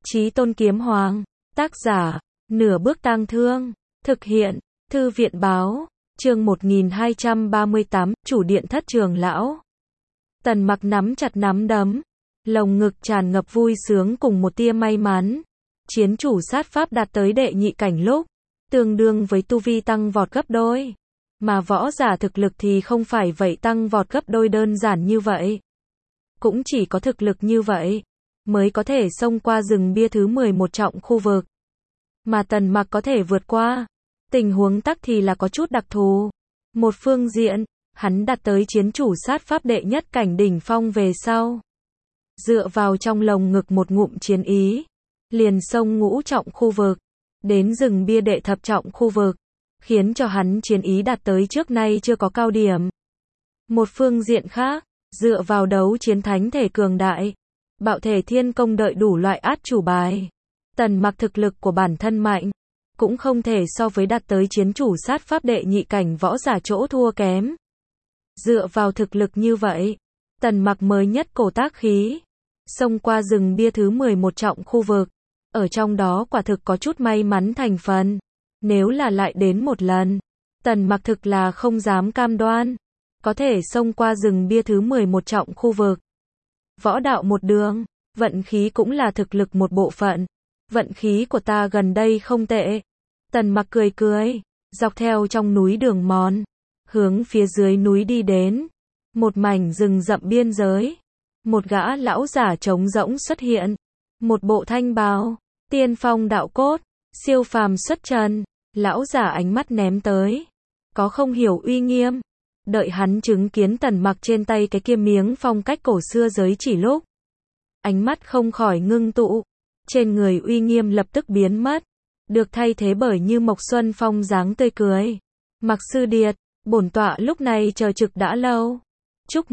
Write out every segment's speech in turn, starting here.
Chí Tôn Kiếm Hoàng, tác giả, Nửa Bước Tang Thương, thực hiện, Thư viện báo, chương 1238, chủ điện thất trường lão. Tần Mặc nắm chặt nắm đấm, lồng ngực tràn ngập vui sướng cùng một tia may mắn. Chiến chủ sát pháp đạt tới đệ nhị cảnh lúc, tương đương với tu vi tăng vọt gấp đôi. Mà võ giả thực lực thì không phải vậy, tăng vọt gấp đôi đơn giản như vậy. Cũng chỉ có thực lực như vậy mới có thể xông qua rừng bia thứ 11 trọng khu vực. Mà Tần Mặc có thể vượt qua. Tình huống tắc thì là có chút đặc thù. Một phương diện, hắn đạt tới chiến chủ sát pháp đệ nhất cảnh đỉnh phong về sau. Dựa vào trong lồng ngực một ngụm chiến ý, liền xông ngũ trọng khu vực, đến rừng bia đệ thập trọng khu vực, khiến cho hắn chiến ý đạt tới trước nay chưa có cao điểm. Một phương diện khác, dựa vào đấu chiến thánh thể cường đại, bạo thể thiên công đợi đủ loại át chủ bài, Tần Mặc thực lực của bản thân mạnh, cũng không thể so với đạt tới chiến chủ sát pháp đệ nhị cảnh võ giả chỗ thua kém. Dựa vào thực lực như vậy, Tần Mặc mới nhất cổ tác khí, xông qua rừng bia thứ 11 trọng khu vực. Ở trong đó quả thực có chút may mắn thành phần. Nếu là lại đến một lần, Tần Mặc thực là không dám cam đoan có thể xông qua rừng bia thứ 11 trọng khu vực. Võ đạo một đường, vận khí cũng là thực lực một bộ phận. Vận khí của ta gần đây không tệ. Tần Mặc cười cười, dọc theo trong núi đường mòn, hướng phía dưới núi đi đến. Một mảnh rừng rậm biên giới, một gã lão giả trống rỗng xuất hiện, một bộ thanh bào, tiên phong đạo cốt, siêu phàm xuất trần. Lão giả ánh mắt ném tới, có không hiểu uy nghiêm. Đợi hắn chứng kiến Tần Mặc trên tay cái kia miếng phong cách cổ xưa giới chỉ lúc, ánh mắt không khỏi ngưng tụ, trên người uy nghiêm lập tức biến mất, được thay thế bởi như Mộc Xuân Phong dáng tươi cười. Mặc sư điệt, bổn tọa lúc này chờ trực đã lâu. Chúc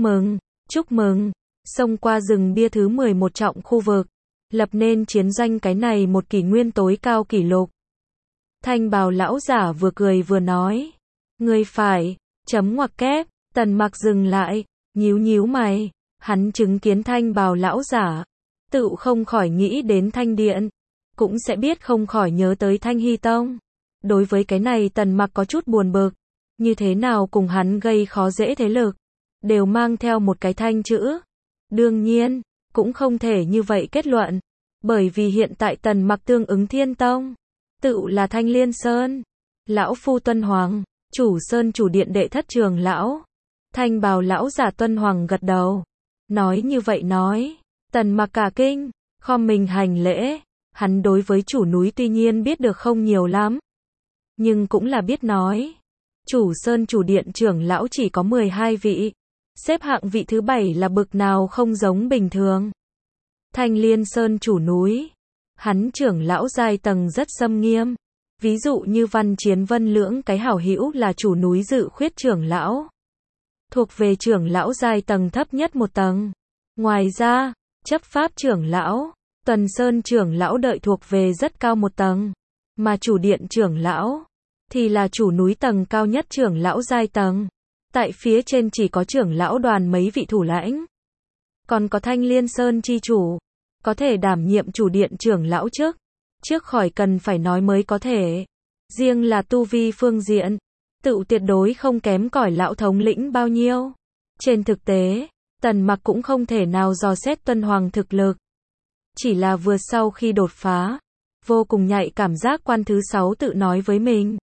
mừng, xông qua rừng bia thứ 11 trọng khu vực, lập nên chiến danh cái này một kỷ nguyên tối cao kỷ lục. Thanh bào lão giả vừa cười vừa nói, ngươi phải, chấm ngoặc kép. Tần Mặc dừng lại, nhíu mày, hắn chứng kiến thanh bào lão giả, tự không khỏi nghĩ đến Thanh Điện, cũng sẽ biết không khỏi nhớ tới Thanh Hy Tông. Đối với cái này Tần Mặc có chút buồn bực, như thế nào cùng hắn gây khó dễ thế lực, đều mang theo một cái thanh chữ. Đương nhiên, cũng không thể như vậy kết luận, bởi vì hiện tại Tần Mặc tương ứng Thiên Tông, tự là Thanh Liên Sơn. Lão phu tuân hoàng, chủ sơn chủ điện đệ thất trường lão. Thanh bào lão giả tuân hoàng gật đầu, nói như vậy nói. Tần Mặc cả kinh, khom mình hành lễ. Hắn đối với chủ núi tuy nhiên biết được không nhiều lắm, nhưng cũng là biết nói. Chủ sơn chủ điện trưởng lão chỉ có 12 vị, xếp hạng vị thứ 7 là bực nào không giống bình thường. Thanh Liên Sơn chủ núi, hắn trưởng lão giai tầng rất xâm nghiêm. Ví dụ như Văn Chiến Vân Lưỡng cái hảo hữu là chủ núi Dự Khuyết trưởng lão, thuộc về trưởng lão giai tầng thấp nhất một tầng. Ngoài ra, chấp pháp trưởng lão, Tuần Sơn trưởng lão đợi thuộc về rất cao một tầng, mà chủ điện trưởng lão thì là chủ núi tầng cao nhất trưởng lão giai tầng. Tại phía trên chỉ có trưởng lão đoàn mấy vị thủ lãnh. Còn có Thanh Liên Sơn chi chủ, có thể đảm nhiệm chủ điện trưởng lão trước khỏi cần phải nói mới có thể. Riêng là tu vi phương diện, tự tuyệt đối không kém cỏi lão thống lĩnh bao nhiêu. Trên thực tế, Tần Mặc cũng không thể nào dò xét tuân hoàng thực lực. Chỉ là vừa sau khi đột phá, vô cùng nhạy cảm giác quan thứ 6 tự nói với mình.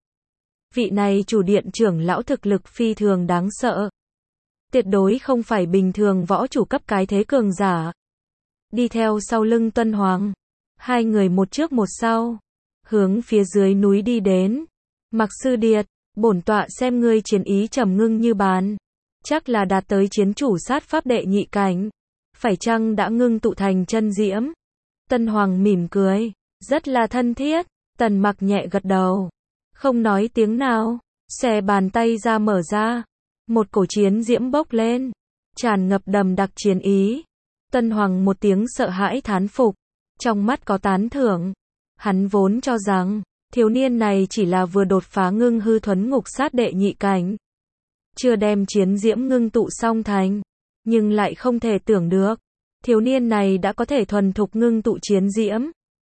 Vị này chủ điện trưởng lão thực lực phi thường đáng sợ. Tuyệt đối không phải bình thường võ chủ cấp cái thế cường giả. Đi theo sau lưng tuân hoàng, hai người một trước một sau, hướng phía dưới núi đi đến. Mặc sư điệt, bổn tọa xem ngươi chiến ý trầm ngưng như bàn, chắc là đạt tới chiến chủ sát pháp đệ nhị cảnh, phải chăng đã ngưng tụ thành chân diễm? Tân Hoàng mỉm cười, rất là thân thiết. Tần Mặc nhẹ gật đầu, không nói tiếng nào, xòe bàn tay ra mở ra, một cổ chiến diễm bốc lên, tràn ngập đầm đặc chiến ý. Tân Hoàng một tiếng sợ hãi thán phục, trong mắt có tán thưởng. Hắn vốn cho rằng thiếu niên này chỉ là vừa đột phá ngưng hư thuấn ngục sát đệ nhị cảnh, chưa đem chiến diễm ngưng tụ xong thành, nhưng lại không thể tưởng được thiếu niên này đã có thể thuần thục ngưng tụ chiến diễm.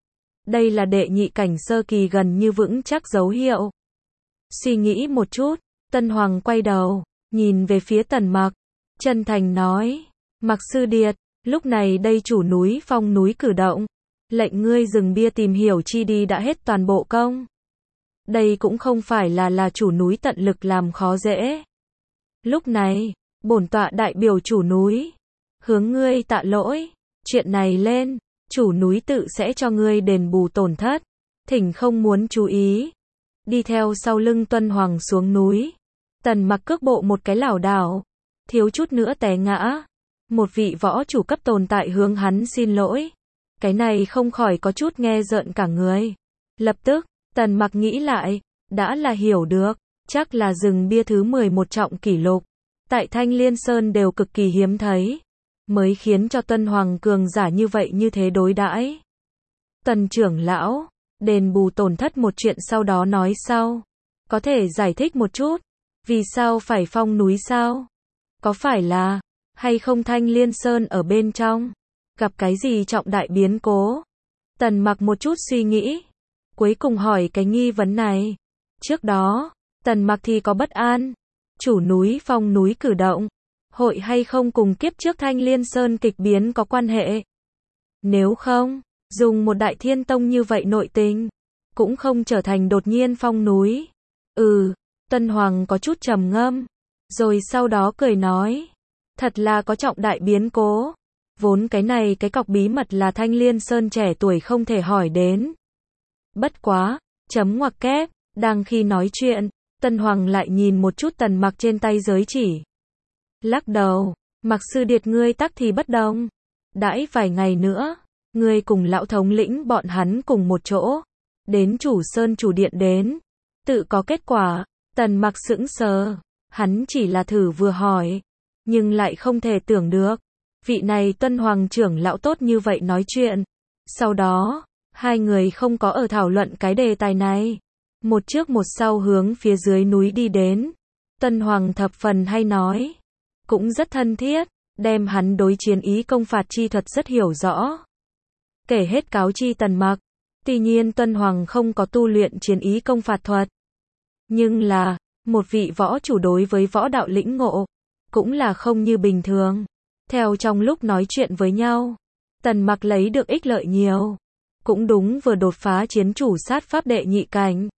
Đây là đệ nhị cảnh sơ kỳ gần như vững chắc dấu hiệu. Suy nghĩ một chút, Tân Hoàng quay đầu, nhìn về phía Tần Mặc, chân thành nói, Mặc sư điệt, lúc này đây chủ núi Phong núi cử động, lệnh ngươi dừng bia tìm hiểu chi đi đã hết toàn bộ công. Đây cũng không phải là chủ núi tận lực làm khó dễ. Lúc này, bổn tọa đại biểu chủ núi, hướng ngươi tạ lỗi, chuyện này lên, chủ núi tự sẽ cho ngươi đền bù tổn thất, thỉnh không muốn chú ý. Đi theo sau lưng Tuân Hoàng xuống núi, Tần Mặc cước bộ một cái lảo đảo, thiếu chút nữa té ngã. Một vị võ chủ cấp tồn tại hướng hắn xin lỗi. Cái này không khỏi có chút nghe rợn cả người. Lập tức, Tần Mặc nghĩ lại, đã là hiểu được, chắc là rừng bia thứ 11 trọng kỷ lục. Tại Thanh Liên Sơn đều cực kỳ hiếm thấy, mới khiến cho Tuân Hoàng cường giả như vậy như thế đối đãi. Tần trưởng lão, đền bù tổn thất một chuyện sau đó nói sau. Có thể giải thích một chút, vì sao phải phong núi sao? Có phải là, hay không Thanh Liên Sơn ở bên trong, gặp cái gì trọng đại biến cố? Tần Mặc một chút suy nghĩ, cuối cùng hỏi cái nghi vấn này. Trước đó, Tần Mặc thì có bất an, chủ núi Phong núi cử động, hội hay không cùng kiếp trước Thanh Liên Sơn kịch biến có quan hệ? Nếu không, dùng một đại thiên tông như vậy nội tình, cũng không trở thành đột nhiên phong núi. Tân Hoàng có chút trầm ngâm, rồi sau đó cười nói, thật là có trọng đại biến cố. Vốn cái cọc bí mật là Thanh Liên Sơn trẻ tuổi không thể hỏi đến. Bất quá, chấm ngoặc kép, đang khi nói chuyện, Tân Hoàng lại nhìn một chút Tần Mặc trên tay giới chỉ. Lắc đầu, Mặc sư điệt ngươi tắc thì bất đồng. Đãi vài ngày nữa, ngươi cùng lão thống lĩnh bọn hắn cùng một chỗ, đến chủ sơn chủ điện đến. Tự có kết quả, Tần Mặc sững sờ, hắn chỉ là thử vừa hỏi, nhưng lại không thể tưởng được. Vị này Tuân Hoàng trưởng lão tốt như vậy nói chuyện. Sau đó, hai người không có ở thảo luận cái đề tài này. Một trước một sau hướng phía dưới núi đi đến. Tân Hoàng thập phần hay nói, cũng rất thân thiết, đem hắn đối chiến ý công phạt chi thuật rất hiểu rõ. Kể hết cáo chi Tần Mặc, tuy nhiên Tuân Hoàng không có tu luyện chiến ý công phạt thuật. Nhưng là, một vị võ chủ đối với võ đạo lĩnh ngộ, cũng là không như bình thường. Theo trong lúc nói chuyện với nhau, Tần Mặc lấy được ích lợi nhiều. Cũng đúng vừa đột phá chiến chủ sát pháp đệ nhị cảnh.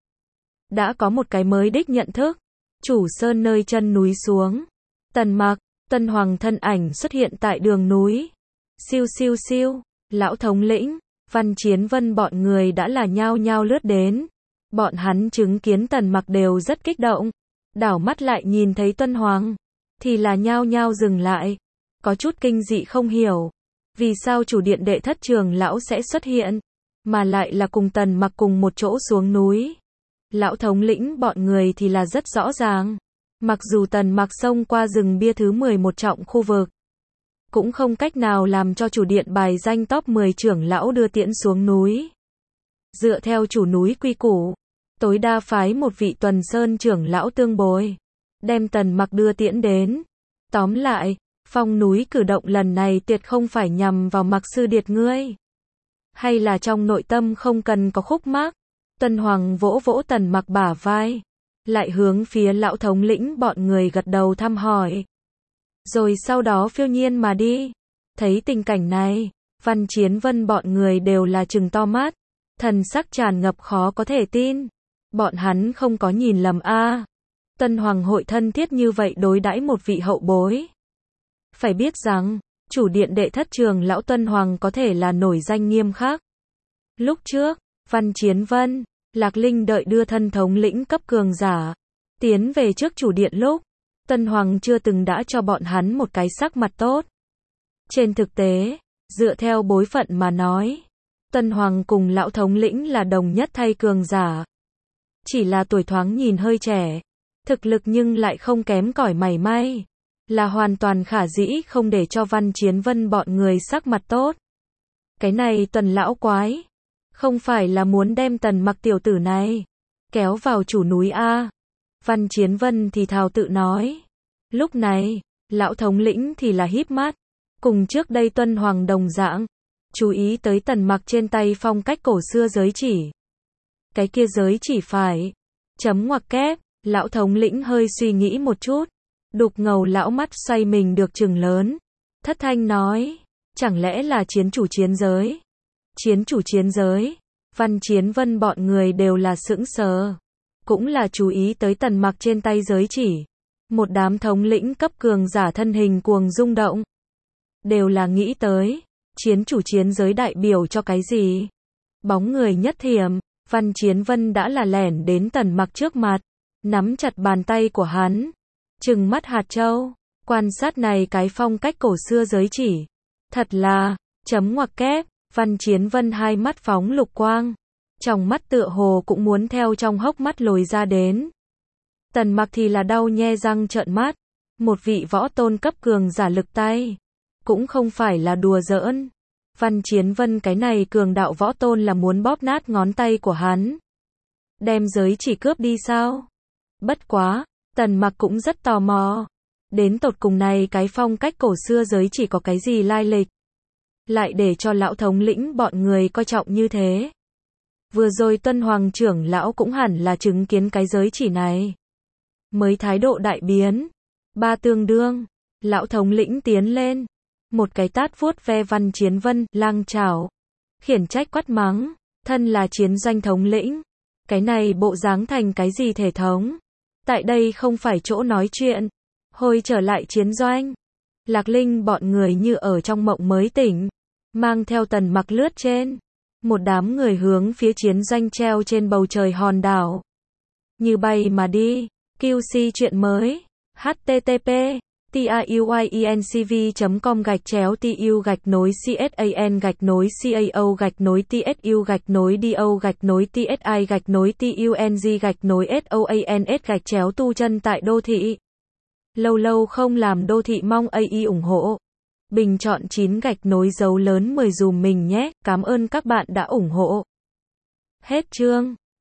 Đã có một cái mới đích nhận thức. Chủ sơn nơi chân núi xuống. Tần Mặc, Tân Hoàng thân ảnh xuất hiện tại đường núi. Siêu siêu siêu, lão thống lĩnh, Văn Chiến Vân bọn người đã là nhao nhao lướt đến. Bọn hắn chứng kiến Tần Mặc đều rất kích động. Đảo mắt lại nhìn thấy Tân Hoàng, thì là nhao nhao dừng lại. Có chút kinh dị không hiểu. Vì sao chủ điện đệ thất trường lão sẽ xuất hiện, mà lại là cùng Tần Mặc cùng một chỗ xuống núi. Lão thống lĩnh bọn người thì là rất rõ ràng. Mặc dù Tần Mặc xông qua rừng bia thứ 11 trọng khu vực, cũng không cách nào làm cho chủ điện bài danh top 10 trưởng lão đưa tiễn xuống núi. Dựa theo chủ núi quy củ, tối đa phái một vị Tuần Sơn trưởng lão tương bồi, đem Tần Mặc đưa tiễn đến. Tóm lại, phong núi cử động lần này tuyệt không phải nhằm vào Mặc sư điệt ngươi. Hay là trong nội tâm không cần có khúc mắc. Tân Hoàng vỗ vỗ Tần Mặc bả vai, lại hướng phía lão thống lĩnh bọn người gật đầu thăm hỏi. Rồi sau đó phiêu nhiên mà đi. Thấy tình cảnh này, Văn Chiến Vân bọn người đều là trừng to mắt, thần sắc tràn ngập khó có thể tin. Bọn hắn không có nhìn lầm a. Tân Hoàng hội thân thiết như vậy đối đãi một vị hậu bối. Phải biết rằng, chủ điện đệ thất trường lão Tân Hoàng có thể là nổi danh nghiêm khắc. Lúc trước, Văn Chiến Vân, Lạc Linh đợi đưa thân thống lĩnh cấp cường giả, tiến về trước chủ điện lúc, Tân Hoàng chưa từng đã cho bọn hắn một cái sắc mặt tốt. Trên thực tế, dựa theo bối phận mà nói, Tân Hoàng cùng lão thống lĩnh là đồng nhất thay cường giả. Chỉ là tuổi thoáng nhìn hơi trẻ, thực lực nhưng lại không kém cỏi mảy may, là hoàn toàn khả dĩ không để cho Văn Chiến Vân bọn người sắc mặt tốt. Cái này Tần lão quái, không phải là muốn đem Tần Mặc tiểu tử này kéo vào chủ núi a? Văn Chiến Vân thì thào tự nói. Lúc này, lão thống lĩnh thì là híp mắt, cùng trước đây Tuân Hoàng đồng dạng, Chú ý tới tần mặc trên tay phong cách cổ xưa giới chỉ. Cái kia giới chỉ phải. Chấm ngoặc kép, lão thống lĩnh hơi suy nghĩ một chút. Đục ngầu lão mắt xoay mình được chừng lớn. Thất thanh nói, chẳng lẽ là chiến chủ chiến giới? Chiến chủ chiến giới? Văn Chiến Vân bọn người đều là sững sờ. Cũng là chú ý tới tần mặc trên tay giới chỉ. Một đám thống lĩnh cấp cường giả thân hình cuồng rung động. Đều là nghĩ tới, chiến chủ chiến giới đại biểu cho cái gì? Bóng người nhất thiểm, Văn Chiến Vân đã là lẻn đến tần mặc trước mặt, nắm chặt bàn tay của hắn, trừng mắt hạt châu, quan sát này cái phong cách cổ xưa giới chỉ. Thật là, chấm ngoặc kép, Văn Chiến Vân hai mắt phóng lục quang, trong mắt tựa hồ cũng muốn theo trong hốc mắt lồi ra đến. Tần mặc thì là đau nhe răng trợn mắt, một vị võ tôn cấp cường giả lực tay, cũng không phải là đùa giỡn. Văn Chiến Vân cái này cường đạo võ tôn là muốn bóp nát ngón tay của hắn. Đem giới chỉ cướp đi sao? Bất quá, tần mặc cũng rất tò mò. Đến tột cùng này cái phong cách cổ xưa giới chỉ có cái gì lai lịch? Lại để cho lão thống lĩnh bọn người coi trọng như thế. Vừa rồi Tuân Hoàng trưởng lão cũng hẳn là chứng kiến cái giới chỉ này. Mới thái độ đại biến. Ba tương đương. Lão thống lĩnh tiến lên. Một cái tát vuốt ve Văn Chiến Vân, lang chảo. Khiển trách quát mắng. Thân là chiến doanh thống lĩnh. Cái này bộ dáng thành cái gì thể thống? Tại đây không phải chỗ nói chuyện. Hồi trở lại chiến doanh. Lạc Linh bọn người như ở trong mộng mới tỉnh. Mang theo tần mặc lướt trên. Một đám người hướng phía chiến doanh treo trên bầu trời hòn đảo. Như bay mà đi. QC chuyện mới. http tayuy.cn/TU-CAO-TU-TSU-TUNG/TUNG tu chân tại đô thị. Lâu lâu không làm đô thị mong AI ủng hộ. Bình chọn 9 gạch nối dấu lớn 10 dùm mình nhé. Cảm ơn các bạn đã ủng hộ. Hết chương.